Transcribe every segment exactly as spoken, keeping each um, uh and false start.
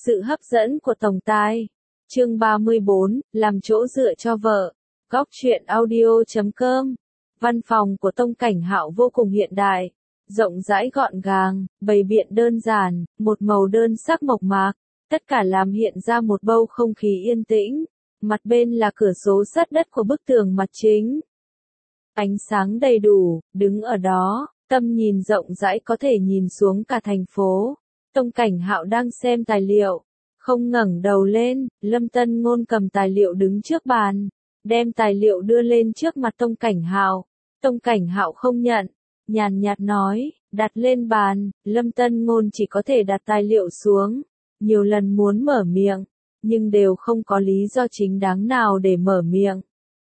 Sự hấp dẫn của tổng tài. Chương ba mươi bốn, làm chỗ dựa cho vợ. Góc truyện audio chấm com. Văn phòng của Tông Cảnh Hạo vô cùng hiện đại, rộng rãi gọn gàng, bày biện đơn giản, một màu đơn sắc mộc mạc, tất cả làm hiện ra một bầu không khí yên tĩnh. Mặt bên là cửa sổ sắt đất của bức tường mặt chính. Ánh sáng đầy đủ, đứng ở đó, tầm nhìn rộng rãi có thể nhìn xuống cả thành phố. Tông Cảnh Hạo đang xem tài liệu, không ngẩng đầu lên. Lâm Tân Ngôn cầm tài liệu đứng trước bàn, đem tài liệu đưa lên trước mặt Tông Cảnh Hạo. Tông Cảnh Hạo không nhận, nhàn nhạt nói, đặt lên bàn. Lâm Tân Ngôn chỉ có thể đặt tài liệu xuống, nhiều lần muốn mở miệng, nhưng đều không có lý do chính đáng nào để mở miệng.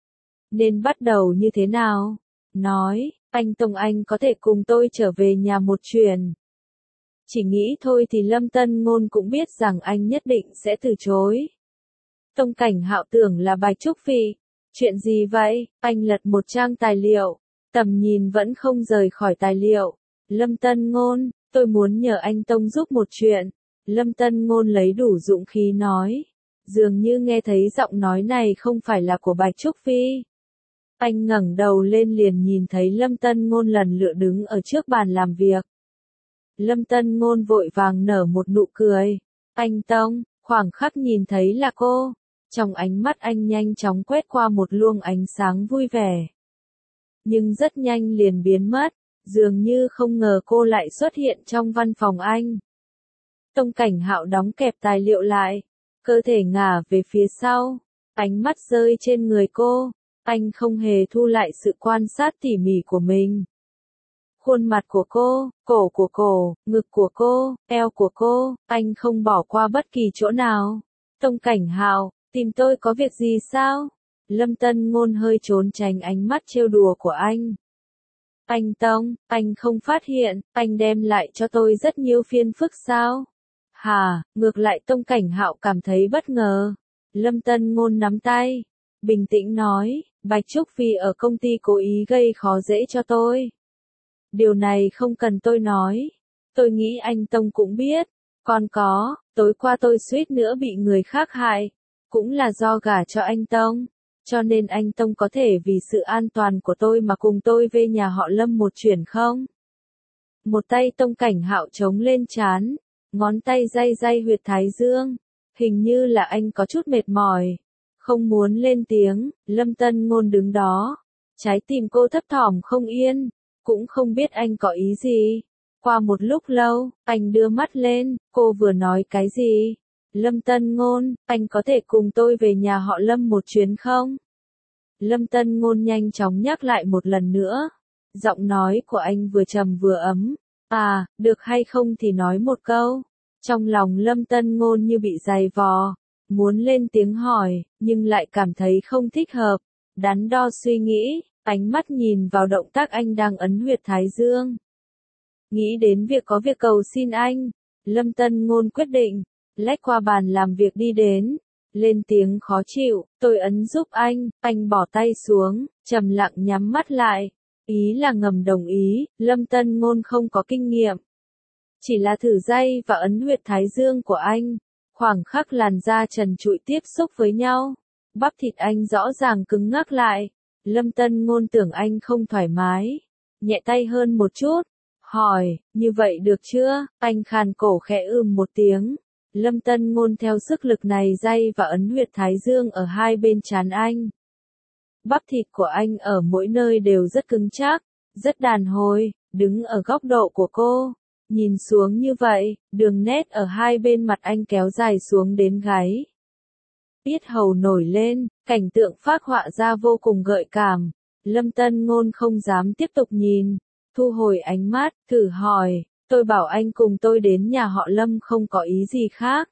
Nên bắt đầu như thế nào? Nói, anh Tông, anh có thể cùng tôi trở về nhà một chuyến. Chỉ nghĩ thôi thì Lâm Tân Ngôn cũng biết rằng anh nhất định sẽ từ chối. Tông Cảnh Hạo tưởng là Bạch Trúc Phi. Chuyện gì vậy? Anh lật một trang tài liệu, tầm nhìn vẫn không rời khỏi tài liệu. Lâm Tân Ngôn, tôi muốn nhờ anh Tông giúp một chuyện. Lâm Tân Ngôn lấy đủ dũng khí nói, dường như nghe thấy giọng nói này không phải là của Bạch Trúc Phi. Anh ngẩng đầu lên liền nhìn thấy Lâm Tân Ngôn lần lượt đứng ở trước bàn làm việc. Lâm Tân Ngôn vội vàng nở một nụ cười. Anh Tông, khoảng khắc nhìn thấy là cô. Trong ánh mắt anh nhanh chóng quét qua một luồng ánh sáng vui vẻ. Nhưng rất nhanh liền biến mất, dường như không ngờ cô lại xuất hiện trong văn phòng anh. Tông Cảnh Hạo đóng kẹp tài liệu lại, cơ thể ngả về phía sau, ánh mắt rơi trên người cô. Anh không hề thu lại sự quan sát tỉ mỉ của mình. Khuôn mặt của cô, cổ của cô, ngực của cô, eo của cô, anh không bỏ qua bất kỳ chỗ nào. Tông Cảnh Hạo, tìm tôi có việc gì sao? Lâm Tân Ngôn hơi trốn tránh ánh mắt trêu đùa của anh. Anh Tông, anh không phát hiện, anh đem lại cho tôi rất nhiều phiền phức sao? Hà, ngược lại Tông Cảnh Hạo cảm thấy bất ngờ. Lâm Tân Ngôn nắm tay, bình tĩnh nói, Bạch Trúc Phi ở công ty cố ý gây khó dễ cho tôi. Điều này không cần tôi nói, tôi nghĩ anh Tông cũng biết. Còn có, tối qua tôi suýt nữa bị người khác hại, cũng là do gả cho anh Tông, cho nên anh Tông có thể vì sự an toàn của tôi mà cùng tôi về nhà họ Lâm một chuyến không? Một tay Tông Cảnh Hạo chống lên trán, ngón tay day day huyệt thái dương, hình như là anh có chút mệt mỏi, không muốn lên tiếng. Lâm Tân Ngôn đứng đó, trái tim cô thấp thỏm không yên, cũng không biết anh có ý gì. Qua một lúc lâu, anh đưa mắt lên, cô vừa nói cái gì? Lâm Tân Ngôn, anh có thể cùng tôi về nhà họ Lâm một chuyến không? Lâm Tân Ngôn nhanh chóng nhắc lại một lần nữa. Giọng nói của anh vừa trầm vừa ấm. À, được hay không thì nói một câu. Trong lòng Lâm Tân Ngôn như bị dày vò, muốn lên tiếng hỏi, nhưng lại cảm thấy không thích hợp. Đắn đo suy nghĩ, ánh mắt nhìn vào động tác anh đang ấn huyệt thái dương. Nghĩ đến việc có việc cầu xin anh, Lâm Tân Ngôn quyết định, lách qua bàn làm việc đi đến, lên tiếng khó chịu, tôi ấn giúp anh. Anh bỏ tay xuống, trầm lặng nhắm mắt lại, ý là ngầm đồng ý. Lâm Tân Ngôn không có kinh nghiệm, chỉ là thử day và ấn huyệt thái dương của anh, khoảng khắc làn da trần trụi tiếp xúc với nhau, bắp thịt anh rõ ràng cứng ngắc lại. Lâm Tân Ngôn tưởng anh không thoải mái, nhẹ tay hơn một chút, hỏi, như vậy được chưa? Anh khàn cổ khẽ ừm một tiếng. Lâm Tân Ngôn theo sức lực này day và ấn huyệt thái dương ở hai bên trán anh. Bắp thịt của anh ở mỗi nơi đều rất cứng chắc, rất đàn hồi. Đứng ở góc độ của cô, nhìn xuống như vậy, đường nét ở hai bên mặt anh kéo dài xuống đến gáy. Yết hầu nổi lên, cảnh tượng phác họa ra vô cùng gợi cảm. Lâm Tân Ngôn không dám tiếp tục nhìn, thu hồi ánh mắt, thử hỏi, tôi bảo anh cùng tôi đến nhà họ Lâm không có ý gì khác.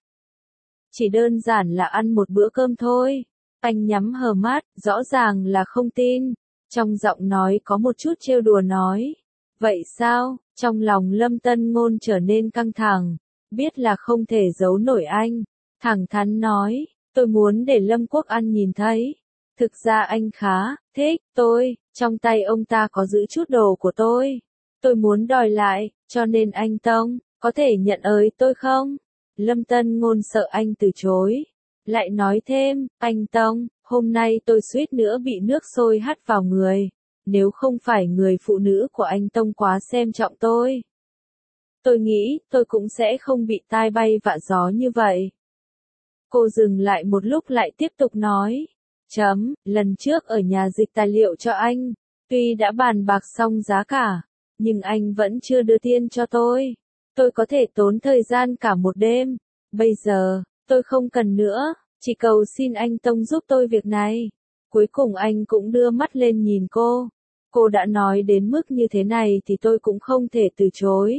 Chỉ đơn giản là ăn một bữa cơm thôi. Anh nhắm hờ mắt, rõ ràng là không tin. Trong giọng nói có một chút trêu đùa nói. Vậy sao? Trong lòng Lâm Tân Ngôn trở nên căng thẳng, biết là không thể giấu nổi anh. Thẳng thắn nói, tôi muốn để Lâm Quốc An nhìn thấy. Thực ra anh khá thích tôi, trong tay ông ta có giữ chút đồ của tôi. Tôi muốn đòi lại, cho nên anh Tông, có thể nhận ới tôi không? Lâm Tân Ngôn sợ anh từ chối. Lại nói thêm, anh Tông, hôm nay tôi suýt nữa bị nước sôi hắt vào người. Nếu không phải người phụ nữ của anh Tông quá xem trọng tôi, tôi nghĩ tôi cũng sẽ không bị tai bay vạ gió như vậy. Cô dừng lại một lúc lại tiếp tục nói. Chấm, lần trước ở nhà dịch tài liệu cho anh, tuy đã bàn bạc xong giá cả, nhưng anh vẫn chưa đưa tiền cho tôi. Tôi có thể tốn thời gian cả một đêm. Bây giờ, tôi không cần nữa, chỉ cầu xin anh Tông giúp tôi việc này. Cuối cùng anh cũng đưa mắt lên nhìn cô. Cô đã nói đến mức như thế này thì tôi cũng không thể từ chối.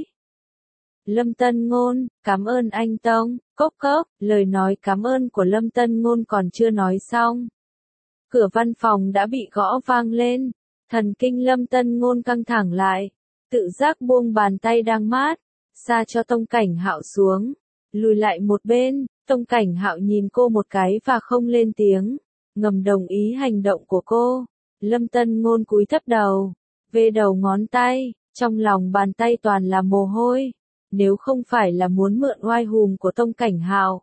Lâm Tân Ngôn, cảm ơn anh Tông, cốc cốc, lời nói cảm ơn của Lâm Tân Ngôn còn chưa nói xong. Cửa văn phòng đã bị gõ vang lên, thần kinh Lâm Tân Ngôn căng thẳng lại, tự giác buông bàn tay đang mát, xa cho Tông Cảnh Hạo xuống, lùi lại một bên. Tông Cảnh Hạo nhìn cô một cái và không lên tiếng, ngầm đồng ý hành động của cô. Lâm Tân Ngôn cúi thấp đầu, vê đầu ngón tay, trong lòng bàn tay toàn là mồ hôi. Nếu không phải là muốn mượn oai hùng của Tông Cảnh Hạo,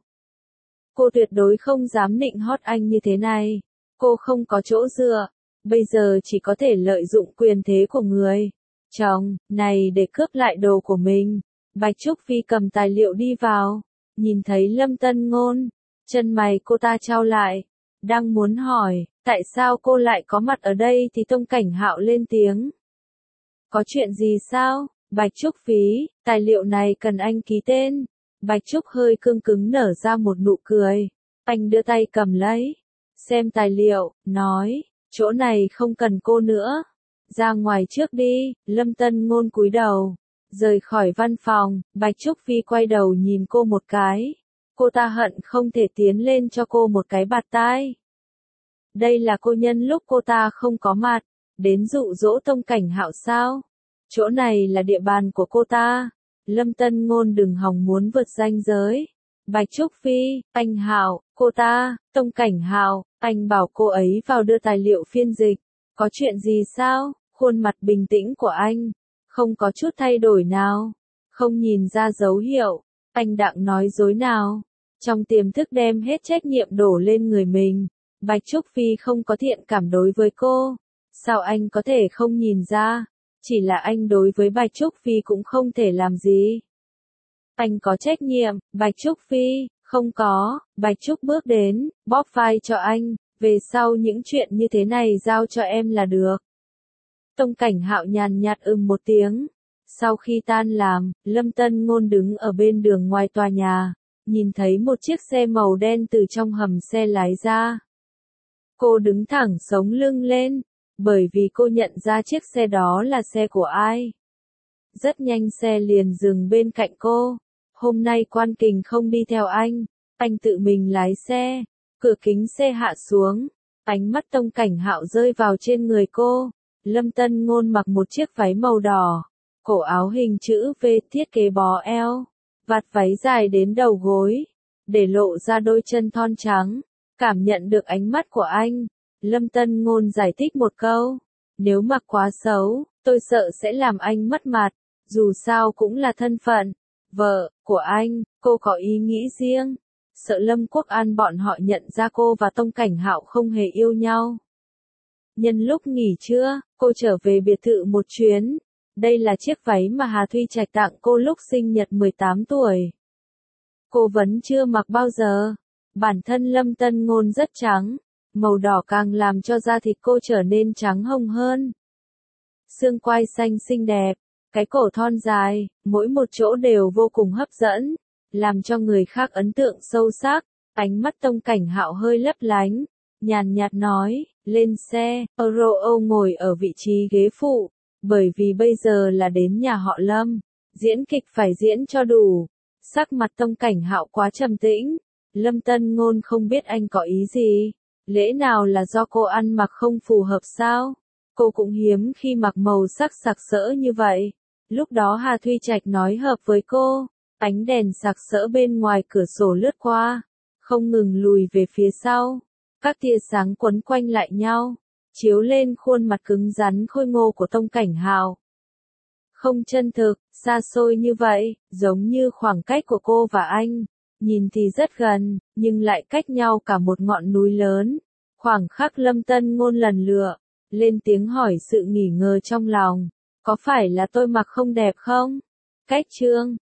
cô tuyệt đối không dám nịnh hót anh như thế này. Cô không có chỗ dựa, bây giờ chỉ có thể lợi dụng quyền thế của người chồng này để cướp lại đồ của mình. Bạch Trúc Phi cầm tài liệu đi vào, nhìn thấy Lâm Tân Ngôn, chân mày cô ta chau lại, đang muốn hỏi, tại sao cô lại có mặt ở đây thì Tông Cảnh Hạo lên tiếng. Có chuyện gì sao? Bạch Trúc Phi, tài liệu này cần anh ký tên. Bạch Trúc hơi cương cứng nở ra một nụ cười. Anh đưa tay cầm lấy, xem tài liệu, nói, chỗ này không cần cô nữa. Ra ngoài trước đi. Lâm Tân Ngôn cúi đầu, rời khỏi văn phòng. Bạch Trúc Phi quay đầu nhìn cô một cái. Cô ta hận không thể tiến lên cho cô một cái bạt tai. Đây là cô nhân lúc cô ta không có mặt, đến dụ dỗ Tông Cảnh Hạo sao? Chỗ này là địa bàn của cô ta. Lâm Tân Ngôn đừng hòng muốn vượt ranh giới. Bạch Trúc Phi, anh Hạo, cô ta, Tông Cảnh Hạo, anh bảo cô ấy vào đưa tài liệu phiên dịch. Có chuyện gì sao? Khuôn mặt bình tĩnh của anh, không có chút thay đổi nào. Không nhìn ra dấu hiệu, anh đang nói dối nào. Trong tiềm thức đem hết trách nhiệm đổ lên người mình. Bạch Trúc Phi không có thiện cảm đối với cô. Sao anh có thể không nhìn ra? Chỉ là anh đối với Bạch Trúc Phi cũng không thể làm gì. Anh có trách nhiệm. Bạch Trúc Phi, không có. Bạch Trúc bước đến, bóp vai cho anh, về sau những chuyện như thế này giao cho em là được. Tông Cảnh Hạo nhàn nhạt ừm một tiếng. Sau khi tan làm, Lâm Tân Ngôn đứng ở bên đường ngoài tòa nhà, nhìn thấy một chiếc xe màu đen từ trong hầm xe lái ra. Cô đứng thẳng sống lưng lên, bởi vì cô nhận ra chiếc xe đó là xe của ai. Rất nhanh xe liền dừng bên cạnh cô. Hôm nay Quan Kình không đi theo anh, anh tự mình lái xe. Cửa kính xe hạ xuống, ánh mắt Tông Cảnh Hạo rơi vào trên người cô. Lâm Tân Ngôn mặc một chiếc váy màu đỏ, cổ áo hình chữ V thiết kế bó eo, vạt váy dài đến đầu gối, để lộ ra đôi chân thon trắng. Cảm nhận được ánh mắt của anh, Lâm Tân Ngôn giải thích một câu, nếu mặc quá xấu, tôi sợ sẽ làm anh mất mặt, dù sao cũng là thân phận vợ của anh. Cô có ý nghĩ riêng, sợ Lâm Quốc An bọn họ nhận ra cô và Tông Cảnh Hạo không hề yêu nhau. Nhân lúc nghỉ trưa, cô trở về biệt thự một chuyến. Đây là chiếc váy mà Hà Thuy Trạch tặng cô lúc sinh nhật mười tám tuổi. Cô vẫn chưa mặc bao giờ. Bản thân Lâm Tân Ngôn rất trắng, màu đỏ càng làm cho da thịt cô trở nên trắng hồng hơn. Xương quai xanh xinh đẹp, cái cổ thon dài, mỗi một chỗ đều vô cùng hấp dẫn, làm cho người khác ấn tượng sâu sắc. Ánh mắt Tông Cảnh Hạo hơi lấp lánh, nhàn nhạt nói, lên xe. Euro ngồi ở vị trí ghế phụ, bởi vì bây giờ là đến nhà họ Lâm, diễn kịch phải diễn cho đủ. Sắc mặt Tông Cảnh Hạo quá trầm tĩnh. Lâm Tân Ngôn không biết anh có ý gì. Lẽ nào là do cô ăn mặc không phù hợp sao? Cô cũng hiếm khi mặc màu sắc sặc sỡ như vậy. Lúc đó Hà Thuy Trạch nói hợp với cô. Ánh đèn sặc sỡ bên ngoài cửa sổ lướt qua, không ngừng lùi về phía sau. Các tia sáng quấn quanh lại nhau, chiếu lên khuôn mặt cứng rắn khôi ngô của Tông Cảnh Hạo. Không chân thực, xa xôi như vậy, giống như khoảng cách của cô và anh. nhìn thì rất gần, nhưng lại cách nhau cả một ngọn núi lớn. Khoảng khắc Lâm Tân Ngôn lần lựa, lên tiếng hỏi sự nghỉ ngờ trong lòng. Có phải là tôi mặc không đẹp không? Cách chương